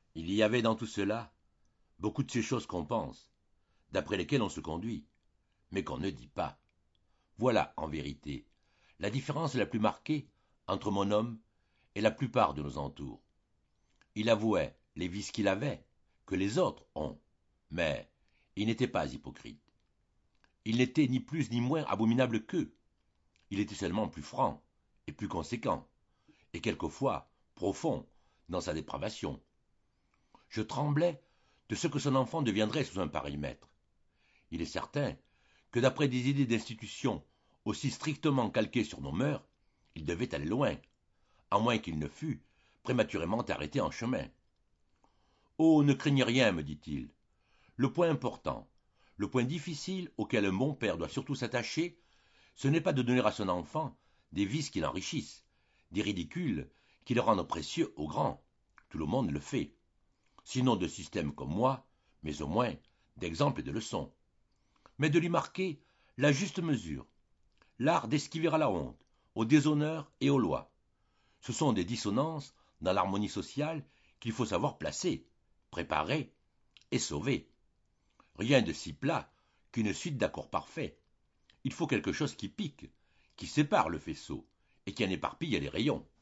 Il y avait dans tout cela beaucoup de ces choses qu'on pense, d'après lesquelles on se conduit, mais qu'on ne dit pas. Voilà, en vérité, la différence la plus marquée entre mon homme et la plupart de nos entours. Il avouait les vices qu'il avait, que les autres ont, mais il n'était pas hypocrite. Il n'était ni plus ni moins abominable qu'eux. Il était seulement plus franc et plus conséquent, et quelquefois profond dans sa dépravation. Je tremblais de ce que son enfant deviendrait sous un pareil maître. Il est certain que d'après des idées d'institution aussi strictement calquées sur nos mœurs, il devait aller loin, à moins qu'il ne fût prématurément arrêté en chemin. Oh, ne craignez rien, me dit-il. Le point important, le point difficile auquel un bon père doit surtout s'attacher, ce n'est pas de donner à son enfant des vices qui l'enrichissent, des ridicules qui le rendent précieux aux grands. Tout le monde le fait. Sinon de système comme moi, mais au moins d'exemples et de leçons. Mais de lui marquer la juste mesure, l'art d'esquiver à la honte, au déshonneur et aux lois. Ce sont des dissonances dans l'harmonie sociale qu'il faut savoir placer, préparer et sauver. Rien de si plat qu'une suite d'accords parfaits. Il faut quelque chose qui pique, qui sépare le faisceau et qui en éparpille les rayons.